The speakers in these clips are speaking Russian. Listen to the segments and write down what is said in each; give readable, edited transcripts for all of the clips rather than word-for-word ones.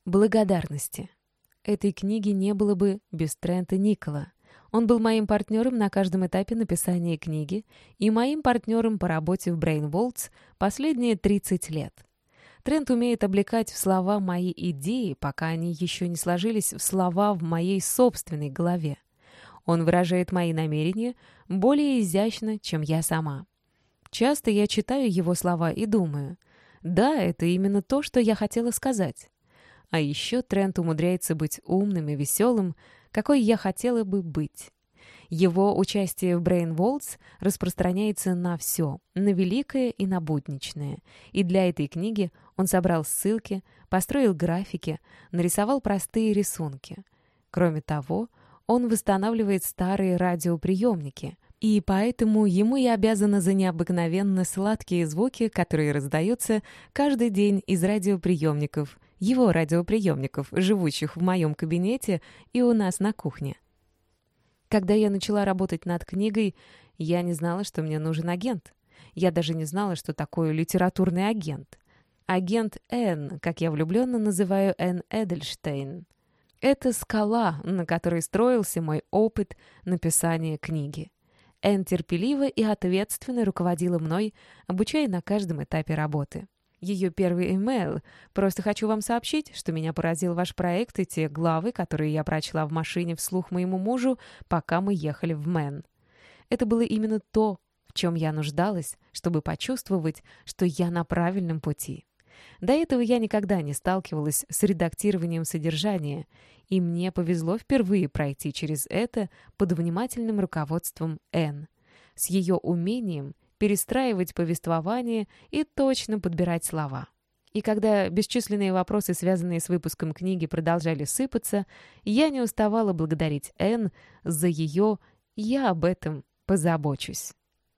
Благодарности. Этой книги не было бы без Трента Никола. Он был моим партнером на каждом этапе написания книги и моим партнером по работе в Brainvolts последние 30 лет. Трент умеет облекать в слова мои идеи, пока они еще не сложились в слова в моей собственной голове. Он выражает мои намерения более изящно, чем я сама. Часто я читаю его слова и думаю, да, это именно то, что я хотела сказать. А еще Трент умудряется быть умным и веселым, какой я хотела бы быть. Его участие в Brainvolts распространяется на все, на великое и на будничное. И для этой книги он собрал ссылки, построил графики, нарисовал простые рисунки. Кроме того, он восстанавливает старые радиоприемники, и поэтому ему я обязана за необыкновенно сладкие звуки, которые раздаются каждый день из радиоприемников, его радиоприемников, живущих в моем кабинете и у нас на кухне. Когда я начала работать над книгой, я не знала, что мне нужен агент. Я даже не знала, что такое литературный агент. Агент Энн, как я влюбленно называю Энн Эдельштейн. Это скала, на которой строился мой опыт написания книги. Энн терпеливо и ответственно руководила мной, обучая на каждом этапе работы. Ее первый имейл: «Просто хочу вам сообщить, что меня поразил ваш проект и те главы, которые я прочла в машине вслух моему мужу, пока мы ехали в Мэн». Это было именно то, в чем я нуждалась, чтобы почувствовать, что я на правильном пути. До этого я никогда не сталкивалась с редактированием содержания, и мне повезло впервые пройти через это под внимательным руководством Энн, с ее умением перестраивать повествование и точно подбирать слова. И когда бесчисленные вопросы, связанные с выпуском книги, продолжали сыпаться, я не уставала благодарить Энн за ее «я об этом позабочусь».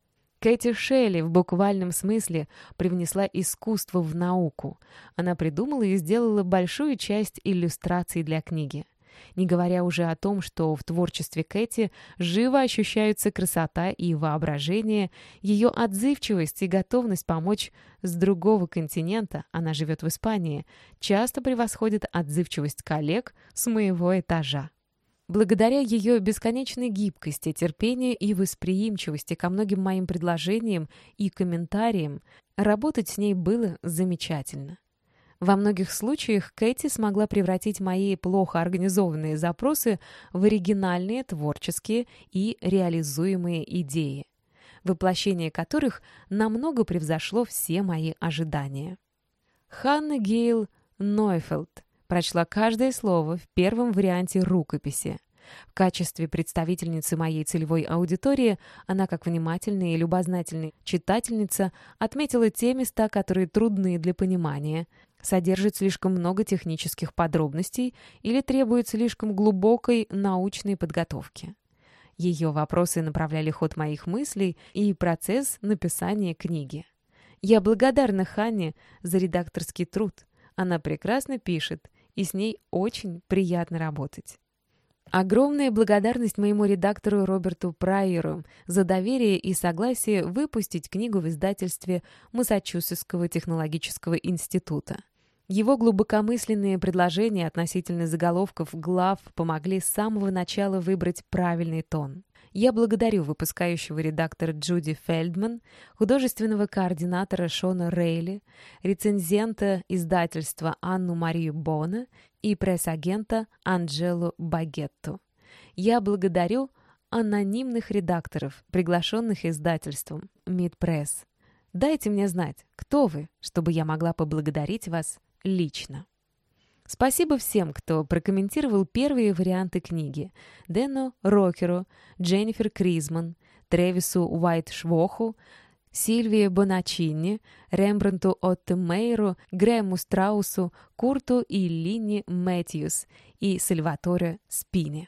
Кэти Шелли в буквальном смысле привнесла искусство в науку. Она придумала и сделала большую часть иллюстраций для книги. Не говоря уже о том, что в творчестве Кэти живо ощущаются красота и воображение, ее отзывчивость и готовность помочь с другого континента, она живет в Испании, часто превосходят отзывчивость коллег с моего этажа. Благодаря ее бесконечной гибкости, терпению и восприимчивости ко многим моим предложениям и комментариям, работать с ней было замечательно. Во многих случаях Кэти смогла превратить мои плохо организованные запросы в оригинальные, творческие и реализуемые идеи, воплощение которых намного превзошло все мои ожидания. Ханна Гейл Нойфелд прочла каждое слово в первом варианте рукописи. В качестве представительницы моей целевой аудитории она, как внимательная и любознательная читательница, отметила те места, которые трудны для понимания, содержит слишком много технических подробностей или требует слишком глубокой научной подготовки. Ее вопросы направляли ход моих мыслей и процесс написания книги. Я благодарна Ханне за редакторский труд. Она прекрасно пишет, и с ней очень приятно работать. Огромная благодарность моему редактору Роберту Прайеру за доверие и согласие выпустить книгу в издательстве Массачусетского технологического института. Его глубокомысленные предложения относительно заголовков глав помогли с самого начала выбрать правильный тон. Я благодарю выпускающего редактора Джуди Фельдман, художественного координатора Шона Рейли, рецензента издательства Анну-Марию Бона и пресс-агента Анджелу Багетту. Я благодарю анонимных редакторов, приглашенных издательством Мидпресс. Дайте мне знать, кто вы, чтобы я могла поблагодарить вас лично. Спасибо всем, кто прокомментировал первые варианты книги: Дэну Рокеру, Дженнифер Кризман, Тревису Уайт-Швоху, Сильвии Боначчини, Рембрандту Оттемейру, Грэму Страусу, Курту и Линни Мэтьюс и Сальваторе Спини.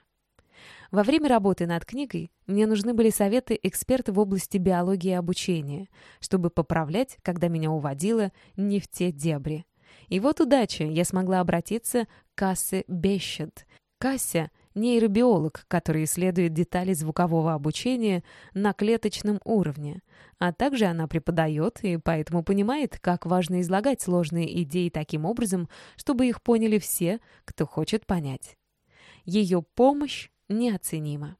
Во время работы над книгой мне нужны были советы эксперта в области биологии и обучения, чтобы поправлять, когда меня уводило не в те дебри. И вот удача, я смогла обратиться к Кассе Бещет. Кася нейробиолог, который исследует детали звукового обучения на клеточном уровне. А также она преподает и поэтому понимает, как важно излагать сложные идеи таким образом, чтобы их поняли все, кто хочет понять. Ее помощь неоценима.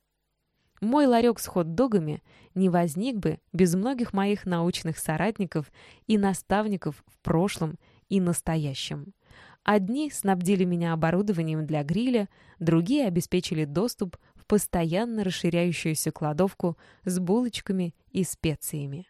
Мой ларек с хот-догами не возник бы без многих моих научных соратников и наставников в прошлом и настоящем. Одни снабдили меня оборудованием для гриля, другие обеспечили доступ в постоянно расширяющуюся кладовку с булочками и специями.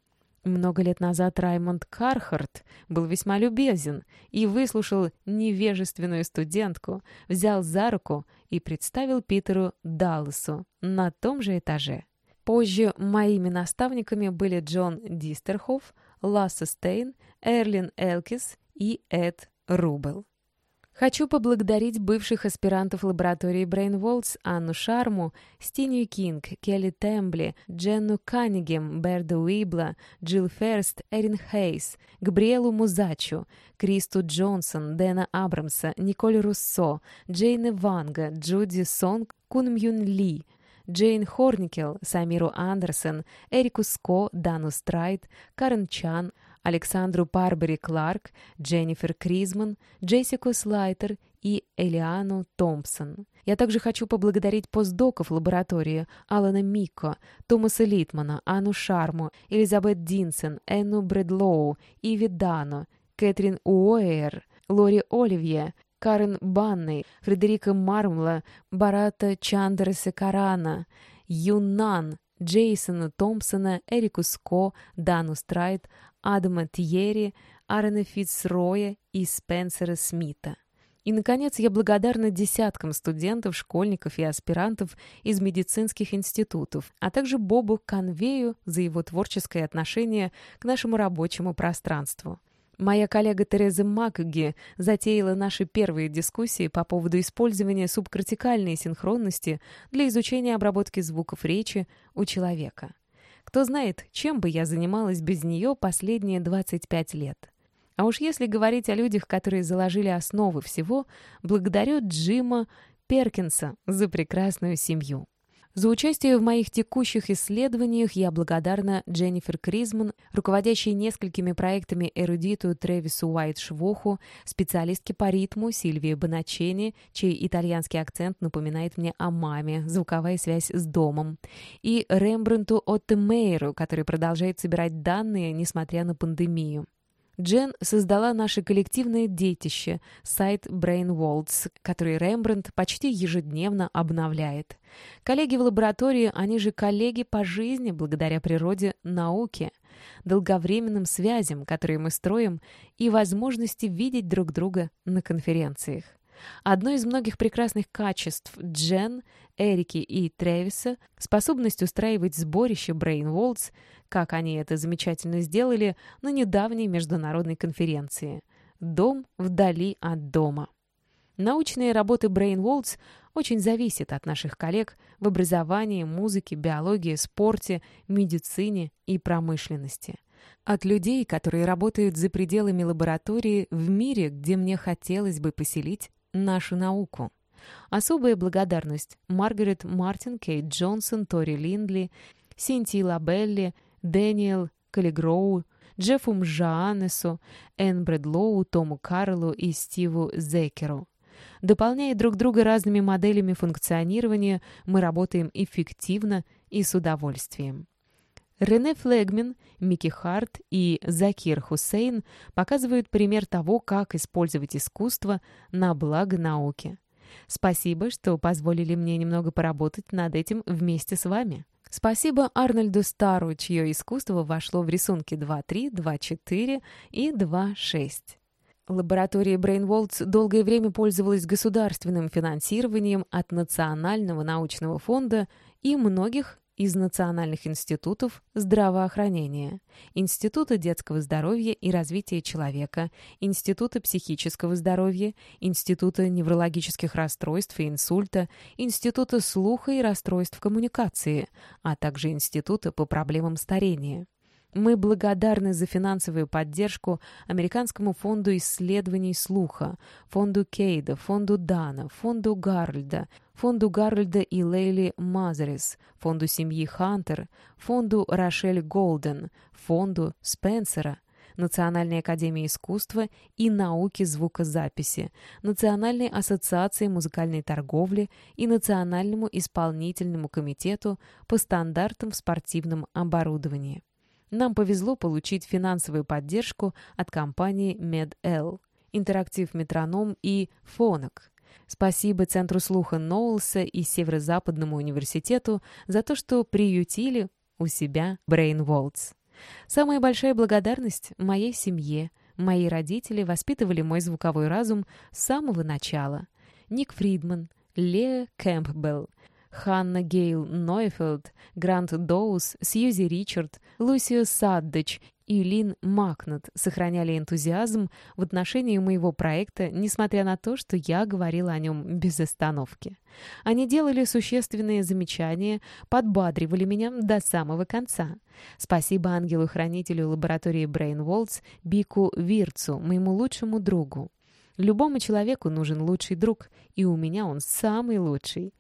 Много лет назад Раймонд Кархарт был весьма любезен и выслушал невежественную студентку, взял за руку и представил Питеру Далласу на том же этаже. Позже моими наставниками были Джон Дистерхоф, Лассе Стейн, Эрлин Элкис и Эд Рубел. Хочу поблагодарить бывших аспирантов лаборатории Брейнволдс Анну Шарму, Стинью Кинг, Келли Тембли, Дженну Каннигем, Берда Уибла, Джилл Ферст, Эрин Хейс, Габриэлу Музачу, Кристу Джонсон, Дэна Абрамса, Николь Руссо, Джейна Ванга, Джуди Сонг, Кун Мьюн Ли, Джейн Хорникел, Самиру Андерсон, Эрику Ско, Дану Страйт, Карен Чан, Александру Парбери Кларк, Дженнифер Кризман, Джессику Слайтер и Элиану Томпсон. Я также хочу поблагодарить постдоков лаборатории Алана Микко, Томаса Литмана, Анну Шарму, Элизабет Динсен, Энну Брэдлоу, Иви Дано, Кэтрин Уоэйр, Лори Оливье, Карен Банней, Фредерика Мармла, Барата Чандерса Карана, Юннан, Джейсона Томпсона, Эрику Ско, Дану Страйт, Адама Тьерри, Аарона Фицроя и Спенсера Смита. И, наконец, я благодарна десяткам студентов, школьников и аспирантов из медицинских институтов, а также Бобу Конвею за его творческое отношение к нашему рабочему пространству. Моя коллега Тереза Макги затеяла наши первые дискуссии по поводу использования субкортикальной синхронности для изучения обработки звуков речи у человека. Кто знает, чем бы я занималась без нее последние 25 лет. А уж если говорить о людях, которые заложили основы всего, благодарю Джима Перкинса за прекрасную семью. За участие в моих текущих исследованиях я благодарна Дженнифер Кризман, руководящей несколькими проектами эрудиту Тревису Уайт-Швоху, специалистке по ритму Сильвии Боначчини, чей итальянский акцент напоминает мне о маме, звуковая связь с домом, и Рембрандту Оттемейеру, который продолжает собирать данные, несмотря на пандемию. Джен создала наше коллективное детище, сайт Brainwolds, который Рембрандт почти ежедневно обновляет. Коллеги в лаборатории, они же коллеги по жизни благодаря природе науки, долговременным связям, которые мы строим, и возможности видеть друг друга на конференциях. Одно из многих прекрасных качеств Джен, Эрики и Тревиса — способность устраивать сборище Brainwolds, как они это замечательно сделали на недавней международной конференции. «Дом вдали от дома». Научные работы Brainwolds очень зависят от наших коллег в образовании, музыке, биологии, спорте, медицине и промышленности. От людей, которые работают за пределами лаборатории в мире, где мне хотелось бы поселить нашу науку. Особая благодарность Маргарет Мартин, Кейт Джонсон, Тори Линдли, Синтии Лабелли, Дэниел Каллигроу, Джеффу Мжаанесу, Энн Брэдлоу, Тому Карлу и Стиву Зекеру. Дополняя друг друга разными моделями функционирования, мы работаем эффективно и с удовольствием. Рене Флегмин, Микки Харт и Закир Хусейн показывают пример того, как использовать искусство на благо науки. Спасибо, что позволили мне немного поработать над этим вместе с вами. Спасибо Арнольду Стару, чье искусство вошло в рисунки 2.3, 2.4 и 2.6. Лаборатория Brainwolds долгое время пользовалась государственным финансированием от Национального научного фонда и многих из национальных институтов здравоохранения, Института детского здоровья и развития человека, Института психического здоровья, Института неврологических расстройств и инсульта, Института слуха и расстройств коммуникации, а также Института по проблемам старения. Мы благодарны за финансовую поддержку Американскому фонду исследований слуха, фонду Кейда, фонду Дана, фонду Гарольда и Лейли Мазерис, фонду семьи Хантер, фонду Рошель Голден, фонду Спенсера, Национальной академии искусства и науки звукозаписи, Национальной ассоциации музыкальной торговли и Национальному исполнительному комитету по стандартам в спортивном оборудовании. Нам повезло получить финансовую поддержку от компании Med-L, Интерактив Метроном и Фонок. Спасибо Центру слуха Ноулса и Северо-Западному университету за то, что приютили у себя Brain Waltz. Самая большая благодарность моей семье. Мои родители воспитывали мой звуковой разум с самого начала. Ник Фридман, Леа Кэмпбелл, Ханна Гейл Нойфелд, Грант Доус, Сьюзи Ричард, Лусио Саддеч и Лин Макнат сохраняли энтузиазм в отношении моего проекта, несмотря на то, что я говорила о нем без остановки. Они делали существенные замечания, подбадривали меня до самого конца. Спасибо ангелу-хранителю лаборатории Brain Waltz Бику Вирцу, моему лучшему другу. Любому человеку нужен лучший друг, и у меня он самый лучший.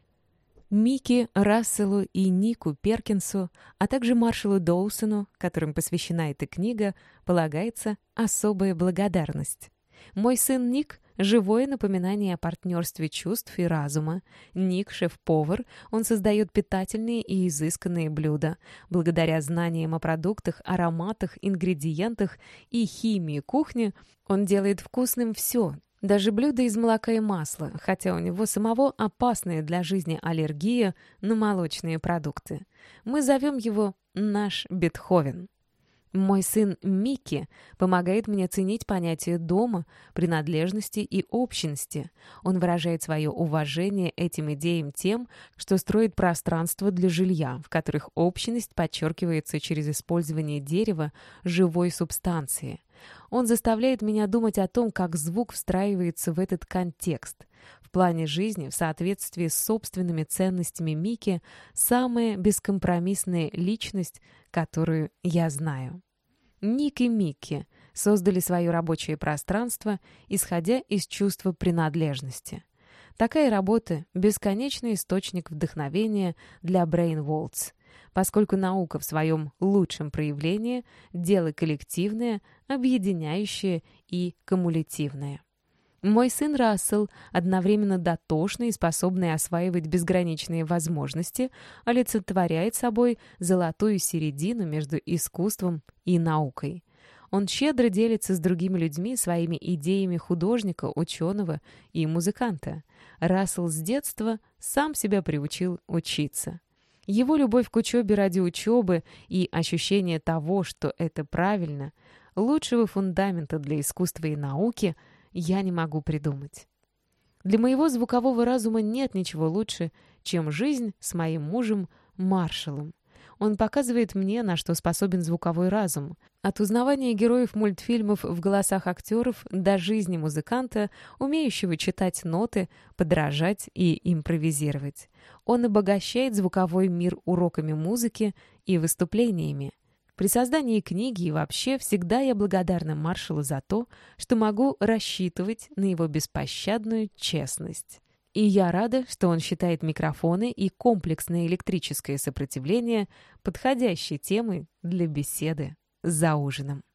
Микки, Расселу и Нику Перкинсу, а также Маршалу Доусону, которым посвящена эта книга, полагается особая благодарность. Мой сын Ник — живое напоминание о партнерстве чувств и разума. Ник — шеф-повар, он создает питательные и изысканные блюда. Благодаря знаниям о продуктах, ароматах, ингредиентах и химии кухни он делает вкусным все, даже блюда из молока и масла, хотя у него самого опасная для жизни аллергия на молочные продукты. Мы зовем его «наш Бетховен». Мой сын Микки помогает мне ценить понятие дома, принадлежности и общности. Он выражает свое уважение этим идеям тем, что строит пространство для жилья, в которых общность подчеркивается через использование дерева, живой субстанции. Он заставляет меня думать о том, как звук встраивается в этот контекст. В плане жизни, в соответствии с собственными ценностями Микки, самая бескомпромиссная личность, которую я знаю. Ник и Микки создали свое рабочее пространство, исходя из чувства принадлежности. Такая работа — бесконечный источник вдохновения для Brain Waltz, поскольку наука в своем лучшем проявлении — дело коллективное, объединяющее и кумулятивное. Мой сын Рассел, одновременно дотошный и способный осваивать безграничные возможности, олицетворяет собой золотую середину между искусством и наукой. Он щедро делится с другими людьми своими идеями художника, ученого и музыканта. Рассел с детства сам себя приучил учиться. Его любовь к учебе ради учебы и ощущение того, что это правильно, лучшего фундамента для искусства и науки я не могу придумать. Для моего звукового разума нет ничего лучше, чем жизнь с моим мужем Маршалом. Он показывает мне, на что способен звуковой разум. От узнавания героев мультфильмов в голосах актеров до жизни музыканта, умеющего читать ноты, подражать и импровизировать. Он обогащает звуковой мир уроками музыки и выступлениями. При создании книги и вообще всегда я благодарна Маршалу за то, что могу рассчитывать на его беспощадную честность. И я рада, что он считает микрофоны и комплексное электрическое сопротивление подходящей темой для беседы за ужином.